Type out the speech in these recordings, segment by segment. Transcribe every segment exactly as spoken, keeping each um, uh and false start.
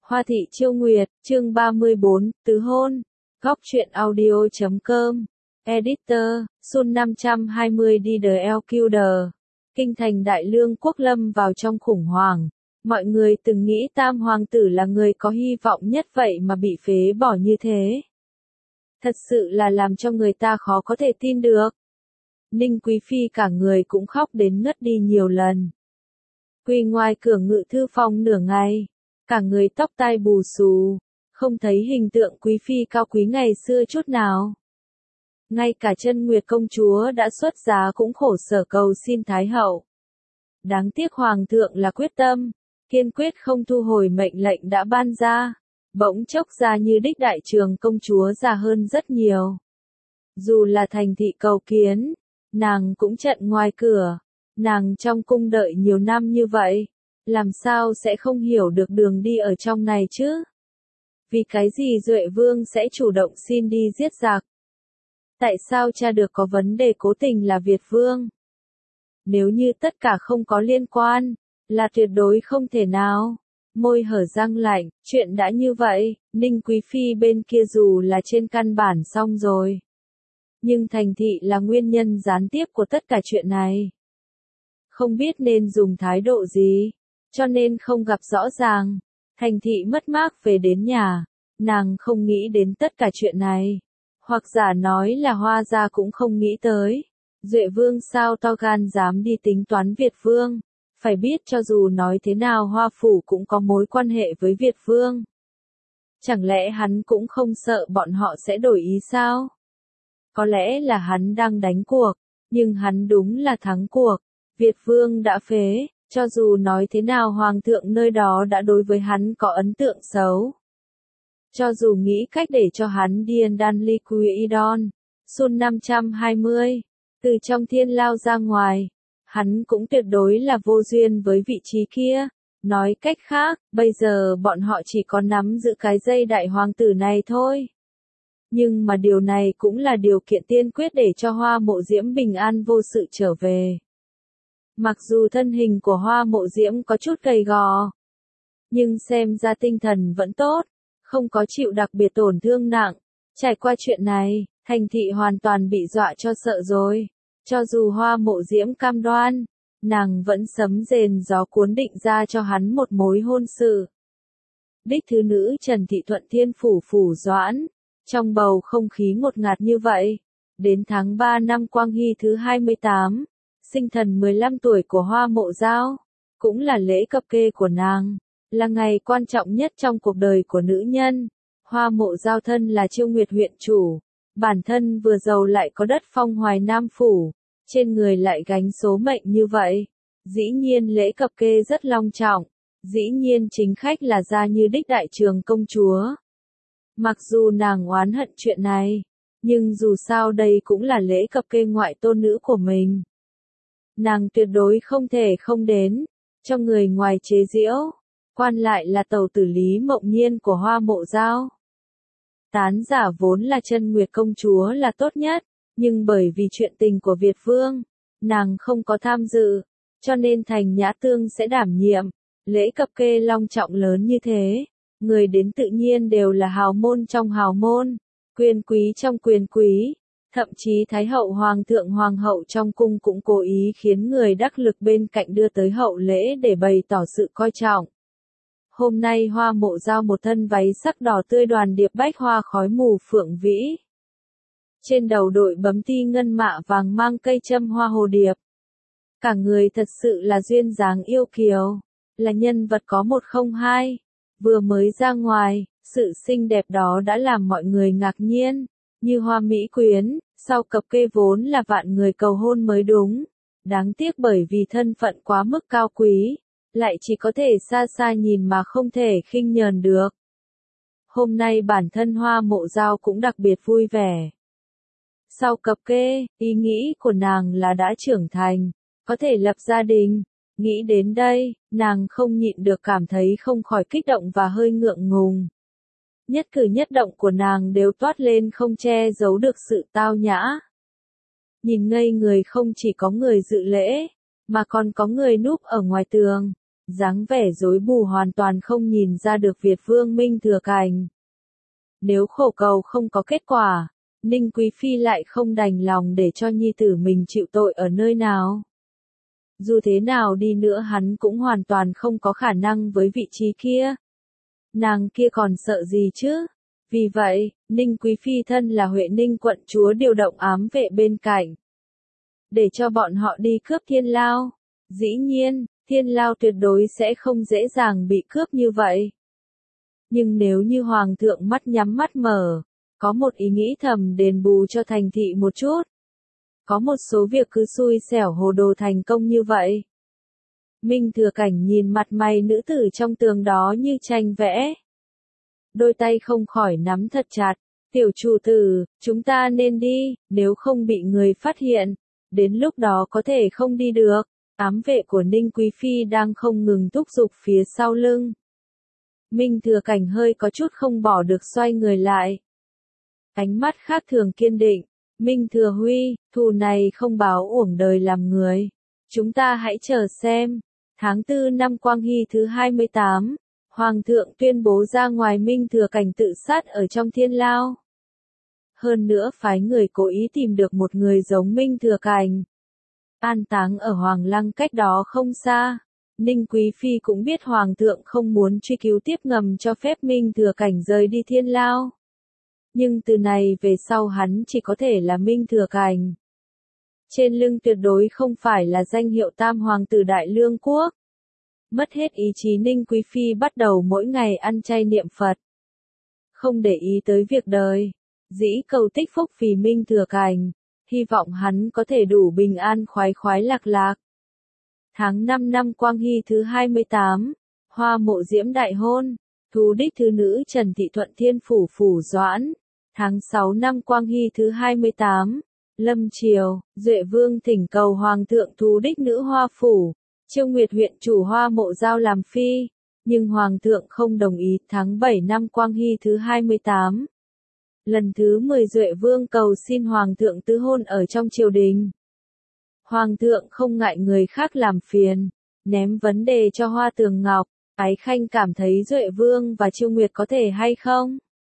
Hoa thị chiêu nguyệt, chương ba mươi bốn, tứ hôn. Góc truyện audio chấm com. Editor, Sun năm trăm hai mươi đi the Elquder. Kinh thành Đại Lương quốc lâm vào trong khủng hoảng. Mọi người từng nghĩ Tam hoàng tử là người có hy vọng nhất vậy mà bị phế bỏ như thế. Thật sự là làm cho người ta khó có thể tin được. Ninh Quý Phi cả người cũng khóc đến ngất đi nhiều lần. Quỳ ngoài cửa ngự thư phòng nửa ngày, cả người tóc tai bù xù, không thấy hình tượng Quý Phi cao quý ngày xưa chút nào. Ngay cả Chân Nguyệt công chúa đã xuất giá cũng khổ sở cầu xin Thái hậu. Đáng tiếc Hoàng thượng là quyết tâm, kiên quyết không thu hồi mệnh lệnh đã ban ra, bỗng chốc ra như đích đại trường công chúa già hơn rất nhiều. Dù là thành thị cầu kiến, nàng cũng chặn ngoài cửa, nàng trong cung đợi nhiều năm như vậy, làm sao sẽ không hiểu được đường đi ở trong này chứ? Vì cái gì Duệ Vương sẽ chủ động xin đi giết giặc? Tại sao cha được có vấn đề cố tình là Việt Vương? Nếu như tất cả không có liên quan, là tuyệt đối không thể nào. Môi hở răng lạnh, chuyện đã như vậy, Ninh Quý Phi bên kia dù là trên căn bản xong rồi. Nhưng thành thị là nguyên nhân gián tiếp của tất cả chuyện này. Không biết nên dùng thái độ gì, cho nên không gặp rõ ràng. Thành thị mất mát về đến nhà, nàng không nghĩ đến tất cả chuyện này. Hoặc giả nói là Hoa gia cũng không nghĩ tới. Duệ Vương sao to gan dám đi tính toán Việt Vương. Phải biết cho dù nói thế nào Hoa Phủ cũng có mối quan hệ với Việt Vương. Chẳng lẽ hắn cũng không sợ bọn họ sẽ đổi ý sao? Có lẽ là hắn đang đánh cuộc, nhưng hắn đúng là thắng cuộc. Việt Vương đã phế, cho dù nói thế nào Hoàng thượng nơi đó đã đối với hắn có ấn tượng xấu. Cho dù nghĩ cách để cho hắn điên đan liquidon, Sun năm trăm hai mươi, từ trong thiên lao ra ngoài, hắn cũng tuyệt đối là vô duyên với vị trí kia. Nói cách khác, bây giờ bọn họ chỉ có nắm giữ cái dây đại hoàng tử này thôi. Nhưng mà điều này cũng là điều kiện tiên quyết để cho Hoa Mộ Diễm bình an vô sự trở về. Mặc dù thân hình của Hoa Mộ Diễm có chút gầy gò, nhưng xem ra tinh thần vẫn tốt, không có chịu đặc biệt tổn thương nặng. Trải qua chuyện này, thành thị hoàn toàn bị dọa cho sợ rồi. Cho dù Hoa Mộ Diễm cam đoan, nàng vẫn sấm rền gió cuốn định ra cho hắn một mối hôn sự. Đích thứ nữ Trần Thị Thuận Thiên Phủ phủ doãn, trong bầu không khí ngột ngạt như vậy, đến tháng ba năm Quang Hy thứ hai mươi tám, sinh thần mười lăm tuổi của Hoa Mộ Giao, cũng là lễ cập kê của nàng, là ngày quan trọng nhất trong cuộc đời của nữ nhân. Hoa Mộ Giao thân là Chiêu Nguyệt huyện chủ, bản thân vừa giàu lại có đất phong Hoài Nam Phủ, trên người lại gánh số mệnh như vậy. Dĩ nhiên lễ cập kê rất long trọng, dĩ nhiên chính khách là gia như đích đại trường công chúa. Mặc dù nàng oán hận chuyện này, nhưng dù sao đây cũng là lễ cập kê ngoại tôn nữ của mình. Nàng tuyệt đối không thể không đến, cho người ngoài chế giễu, quan lại là tẩu tử Lý Mộng Nhiên của Hoa Mộ Giao. Tán giả vốn là Chân Nguyệt công chúa là tốt nhất, nhưng bởi vì chuyện tình của Việt Vương, nàng không có tham dự, cho nên Thành Nhã Tương sẽ đảm nhiệm. Lễ cập kê long trọng lớn như thế, người đến tự nhiên đều là hào môn trong hào môn, quyền quý trong quyền quý, thậm chí Thái hậu Hoàng thượng Hoàng hậu trong cung cũng cố ý khiến người đắc lực bên cạnh đưa tới hậu lễ để bày tỏ sự coi trọng. Hôm nay Hoa Mộ Giao một thân váy sắc đỏ tươi đoàn điệp bách hoa khói mù phượng vĩ. Trên đầu đội bấm ti ngân mạ vàng mang cây châm hoa hồ điệp. Cả người thật sự là duyên dáng yêu kiều, là nhân vật có một không hai. Vừa mới ra ngoài, sự xinh đẹp đó đã làm mọi người ngạc nhiên, như hoa mỹ quyến, sau cập kê vốn là vạn người cầu hôn mới đúng. Đáng tiếc bởi vì thân phận quá mức cao quý, lại chỉ có thể xa xa nhìn mà không thể khinh nhờn được. Hôm nay bản thân Hoa Mộ Giao cũng đặc biệt vui vẻ. Sau cập kê, ý nghĩ của nàng là đã trưởng thành, có thể lập gia đình. Nghĩ đến đây, nàng không nhịn được cảm thấy không khỏi kích động và hơi ngượng ngùng. Nhất cử nhất động của nàng đều toát lên không che giấu được sự tao nhã. Nhìn ngây người không chỉ có người dự lễ, mà còn có người núp ở ngoài tường. dáng vẻ rối bù hoàn toàn không nhìn ra được Việt Vương Minh Thừa Cảnh. Nếu khổ cầu không có kết quả, Ninh Quý Phi lại không đành lòng để cho nhi tử mình chịu tội ở nơi nào. Dù thế nào đi nữa hắn cũng hoàn toàn không có khả năng với vị trí kia. Nàng kia còn sợ gì chứ? Vì vậy, Ninh Quý Phi thân là Huệ Ninh quận chúa điều động ám vệ bên cạnh, để cho bọn họ đi cướp Thiên Lao. Dĩ nhiên, Thiên Lao tuyệt đối sẽ không dễ dàng bị cướp như vậy. Nhưng nếu như Hoàng thượng mắt nhắm mắt mở, có một ý nghĩ thầm đền bù cho thành thị một chút. Có một số việc cứ xui xẻo hồ đồ thành công như vậy. Minh Thừa Cảnh nhìn mặt mày nữ tử trong tường đó như tranh vẽ. Đôi tay không khỏi nắm thật chặt. Tiểu chủ tử, chúng ta nên đi, nếu không bị người phát hiện. Đến lúc đó có thể không đi được. Ám vệ của Ninh Quý Phi đang không ngừng thúc giục phía sau lưng. Minh Thừa Cảnh hơi có chút không bỏ được xoay người lại. Ánh mắt khác thường kiên định. Minh Thừa Huy, thù này không báo uổng đời làm người. Chúng ta hãy chờ xem. Tháng tư năm Quang Hy thứ hai mươi tám, Hoàng thượng tuyên bố ra ngoài Minh Thừa Cảnh tự sát ở trong Thiên Lao. Hơn nữa phái người cố ý tìm được một người giống Minh Thừa Cảnh. An táng ở Hoàng Lăng cách đó không xa. Ninh Quý Phi cũng biết Hoàng thượng không muốn truy cứu tiếp ngầm cho phép Minh Thừa Cảnh rời đi Thiên Lao. Nhưng từ này về sau hắn chỉ có thể là Minh Thừa Cảnh. Trên lưng tuyệt đối không phải là danh hiệu Tam Hoàng tử Đại Lương Quốc. Mất hết ý chí Ninh Quý Phi bắt đầu mỗi ngày ăn chay niệm Phật. Không để ý tới việc đời. Dĩ cầu tích phúc vì Minh Thừa Cảnh. Hy vọng hắn có thể đủ bình an khoái khoái lạc lạc. Tháng năm năm Quang Hy thứ hai mươi tám, Hoa Mộ Diễm đại hôn. Thú đích thứ nữ Trần Thị Thuận Thiên Phủ Phủ Doãn. Tháng sáu năm Quang Hy thứ hai mươi tám, Lâm Triều, Duệ Vương thỉnh cầu Hoàng thượng thú đích nữ Hoa Phủ, Chiêu Nguyệt huyện chủ Hoa Mộ giao làm phi, nhưng Hoàng thượng không đồng ý. Tháng bảy năm Quang Hy thứ hai mươi tám, lần thứ mười Duệ Vương cầu xin Hoàng thượng tứ hôn ở trong triều đình. Hoàng thượng không ngại người khác làm phiền, ném vấn đề cho Hoa Tường Ngọc. Ái Khanh cảm thấy Duệ Vương và Chiêu Nguyệt có thể hay không?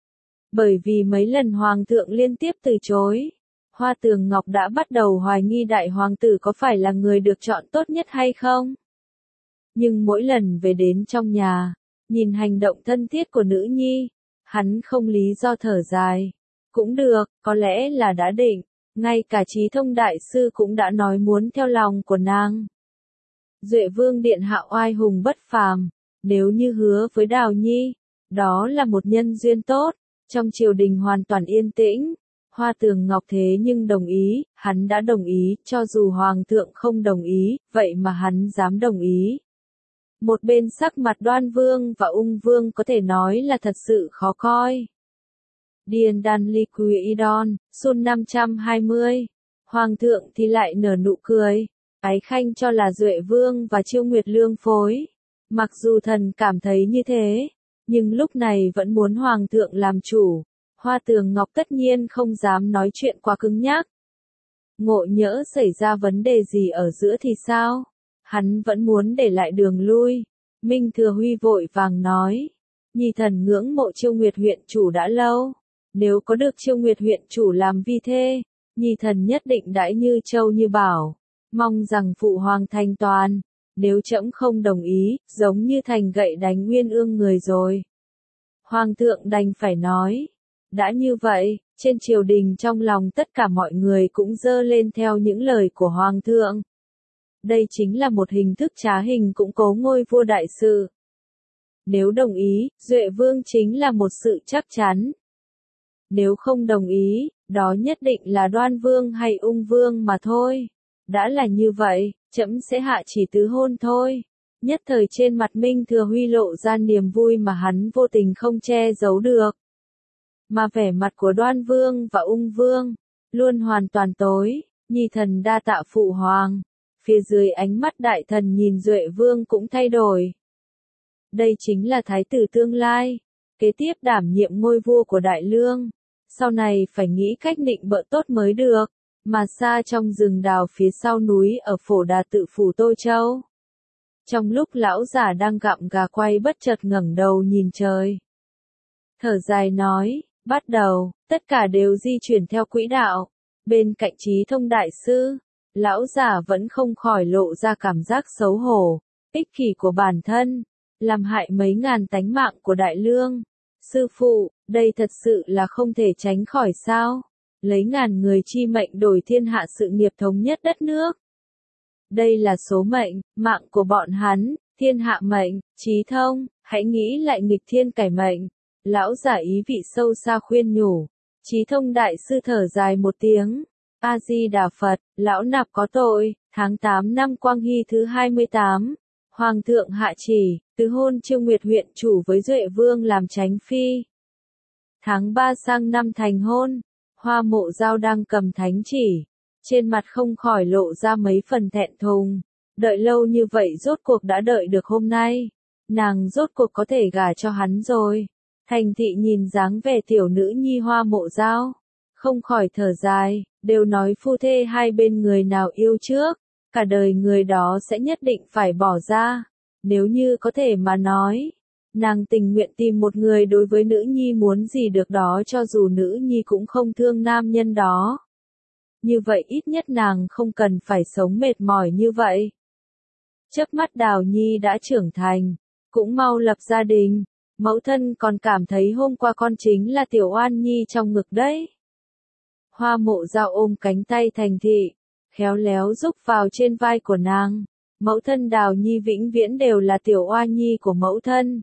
Bởi vì mấy lần Hoàng thượng liên tiếp từ chối, Hoa Tường Ngọc đã bắt đầu hoài nghi đại hoàng tử có phải là người được chọn tốt nhất hay không. Nhưng mỗi lần về đến trong nhà, nhìn hành động thân thiết của nữ nhi, hắn không lý do thở dài. Cũng được, có lẽ là đã định, ngay cả Trí Thông đại sư cũng đã nói muốn theo lòng của nàng. Duệ Vương điện hạ oai hùng bất phàm, nếu như hứa với Đào Nhi, đó là một nhân duyên tốt. Trong triều đình hoàn toàn yên tĩnh, Hoa Tường Ngọc thế nhưng đồng ý, hắn đã đồng ý, cho dù Hoàng thượng không đồng ý, vậy mà hắn dám đồng ý. Một bên sắc mặt Đoan Vương và Ung Vương có thể nói là thật sự khó coi. Điền Đan Ly Quý Đon, Xuân năm trăm hai mươi, Hoàng thượng thì lại nở nụ cười, Ái Khanh cho là Duệ Vương và Chiêu Nguyệt lương phối. Mặc dù thần cảm thấy như thế, nhưng lúc này vẫn muốn Hoàng thượng làm chủ. Hoa Tường Ngọc tất nhiên không dám nói chuyện quá cứng nhắc. Ngộ nhỡ xảy ra vấn đề gì ở giữa thì sao? Hắn vẫn muốn để lại đường lui. Minh Thừa Huy vội vàng nói. Nhi thần ngưỡng mộ Chiêu Nguyệt huyện chủ đã lâu. Nếu có được Chiêu Nguyệt huyện chủ làm vi thê, Nhi thần nhất định đãi như châu như bảo. Mong rằng phụ hoàng thành toàn. Nếu trẫm không đồng ý, giống như thành gậy đánh Nguyên Ương người rồi. Hoàng thượng đành phải nói. Đã như vậy, trên triều đình trong lòng tất cả mọi người cũng dơ lên theo những lời của Hoàng thượng. Đây chính là một hình thức trá hình củng cố ngôi vua đại sự. Nếu đồng ý, Duệ Vương chính là một sự chắc chắn. Nếu không đồng ý, đó nhất định là Đoan Vương hay Ung Vương mà thôi. Đã là như vậy, trẫm sẽ hạ chỉ tứ hôn thôi. Nhất thời trên mặt Minh Thừa Huy lộ ra niềm vui mà hắn vô tình không che giấu được. Mà vẻ mặt của Đoan Vương và Ung Vương, luôn hoàn toàn tối. Nhi thần đa tạ phụ hoàng. Phía dưới ánh mắt đại thần nhìn Duệ Vương cũng thay đổi. Đây chính là thái tử tương lai, kế tiếp đảm nhiệm ngôi vua của Đại Lương. Sau này phải nghĩ cách nịnh bợ tốt mới được. Mà xa trong rừng đào phía sau núi ở Phổ Đà Tự phủ Tô Châu, Trong lúc lão giả đang gặm gà quay bất chợt ngẩng đầu nhìn trời. Thở dài nói, bắt đầu, tất cả đều di chuyển theo quỹ đạo. Bên cạnh Trí Thông đại sư, lão giả vẫn không khỏi lộ ra cảm giác xấu hổ, ích kỷ của bản thân, làm hại mấy ngàn tánh mạng của đại lương. Sư phụ, đây thật sự là không thể tránh khỏi sao? Lấy ngàn người chi mệnh đổi thiên hạ sự nghiệp thống nhất đất nước. Đây là số mệnh, mạng của bọn hắn, thiên hạ mệnh. Trí Thông, hãy nghĩ lại nghịch thiên cải mệnh. Lão giả ý vị sâu xa khuyên nhủ. Trí Thông đại sư thở dài một tiếng. A-di-đà Phật, lão nạp có tội. Tháng tám năm Quang Hy thứ hai mươi tám. Hoàng thượng hạ chỉ, từ hôn Trương Nguyệt huyện chủ với Duệ Vương làm chánh phi. Tháng ba sang năm thành hôn, Hoa Mộ Dao đang cầm thánh chỉ, trên mặt không khỏi lộ ra mấy phần thẹn thùng. Đợi lâu như vậy rốt cuộc đã đợi được hôm nay, nàng rốt cuộc có thể gả cho hắn rồi. Thành Thị nhìn dáng vẻ tiểu nữ nhi Hoa Mộ Dao, không khỏi thở dài, đều nói phu thê hai bên người nào yêu trước, cả đời người đó sẽ nhất định phải bỏ ra. Nếu như có thể mà nói, nàng tình nguyện tìm một người đối với nữ nhi muốn gì được đó cho dù nữ nhi cũng không thương nam nhân đó. Như vậy ít nhất nàng không cần phải sống mệt mỏi như vậy. Chớp mắt Đào Nhi đã trưởng thành, cũng mau lập gia đình, mẫu thân còn cảm thấy hôm qua con chính là tiểu oan nhi trong ngực đấy. Hoa Mộ Dao ôm cánh tay Thành Thị, khéo léo rúc vào trên vai của nàng. Mẫu thân Đào Nhi vĩnh viễn đều là tiểu oa nhi của mẫu thân.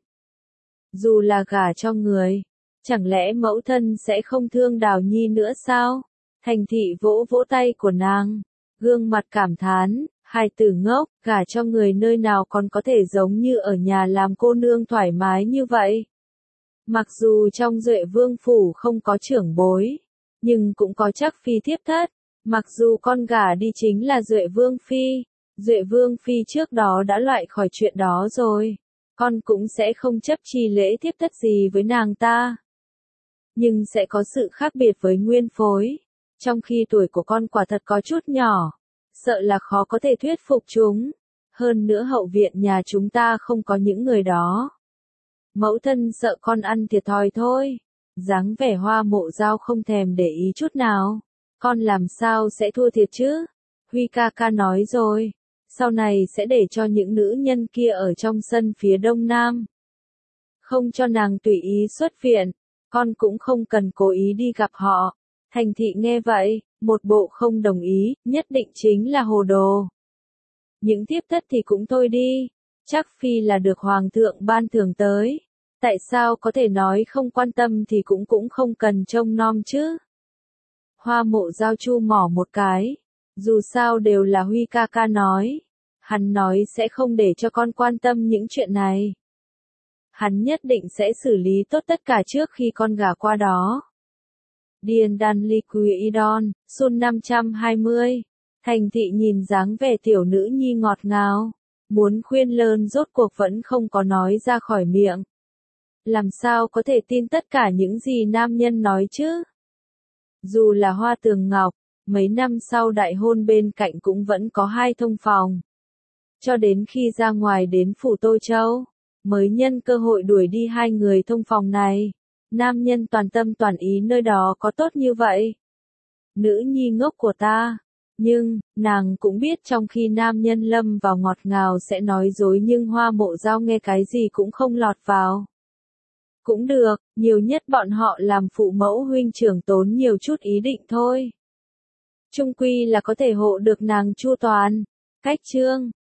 Dù là gả cho người, chẳng lẽ mẫu thân sẽ không thương Đào Nhi nữa sao? Thành Thị vỗ vỗ tay của nàng, gương mặt cảm thán, hài tử ngốc, gả cho người nơi nào còn có thể giống như ở nhà làm cô nương thoải mái như vậy. Mặc dù trong Duệ Vương phủ không có trưởng bối, nhưng cũng có chắc phi thiếp thất, mặc dù con gả đi chính là Duệ Vương phi. Duệ Vương phi trước đó đã loại khỏi chuyện đó rồi, con cũng sẽ không chấp chi lễ thiếp thất gì với nàng ta. Nhưng sẽ có sự khác biệt với nguyên phối, trong khi tuổi của con quả thật có chút nhỏ, sợ là khó có thể thuyết phục chúng, hơn nữa hậu viện nhà chúng ta không có những người đó. Mẫu thân sợ con ăn thiệt thòi thôi. Dáng vẻ Hoa Mộ Dao không thèm để ý chút nào, con làm sao sẽ thua thiệt chứ? Huy ca ca nói rồi, sau này sẽ để cho những nữ nhân kia ở trong sân phía đông nam. Không cho nàng tùy ý xuất viện, con cũng không cần cố ý đi gặp họ. Thành Thị nghe vậy, một bộ không đồng ý, nhất định chính là hồ đồ. Những thiếp thất thì cũng thôi đi, chắc phi là được hoàng thượng ban thưởng tới. Tại sao có thể nói không quan tâm thì cũng cũng không cần trông nom chứ? Hoa Mộ Dao chu mỏ một cái. Dù sao đều là Huy ca ca nói. Hắn nói sẽ không để cho con quan tâm những chuyện này. Hắn nhất định sẽ xử lý tốt tất cả trước khi con gả qua đó. Điền Đan Liquidon, Sun năm trăm hai mươi. Thành Thị nhìn dáng vẻ tiểu nữ nhi ngọt ngào. Muốn khuyên lơn rốt cuộc vẫn không có nói ra khỏi miệng. Làm sao có thể tin tất cả những gì nam nhân nói chứ? Dù là Hoa Tường Ngọc, mấy năm sau đại hôn bên cạnh cũng vẫn có hai thông phòng. Cho đến khi ra ngoài đến phủ Tô Châu, mới nhân cơ hội đuổi đi hai người thông phòng này. Nam nhân toàn tâm toàn ý nơi đó có tốt như vậy. Nữ nhi ngốc của ta. Nhưng, nàng cũng biết trong khi nam nhân lâm vào ngọt ngào sẽ nói dối nhưng Hoa Mộ Dao nghe cái gì cũng không lọt vào. Cũng được, nhiều nhất bọn họ làm phụ mẫu huynh trưởng tốn nhiều chút ý định thôi. Chung quy là có thể hộ được nàng chu toàn. Cách chương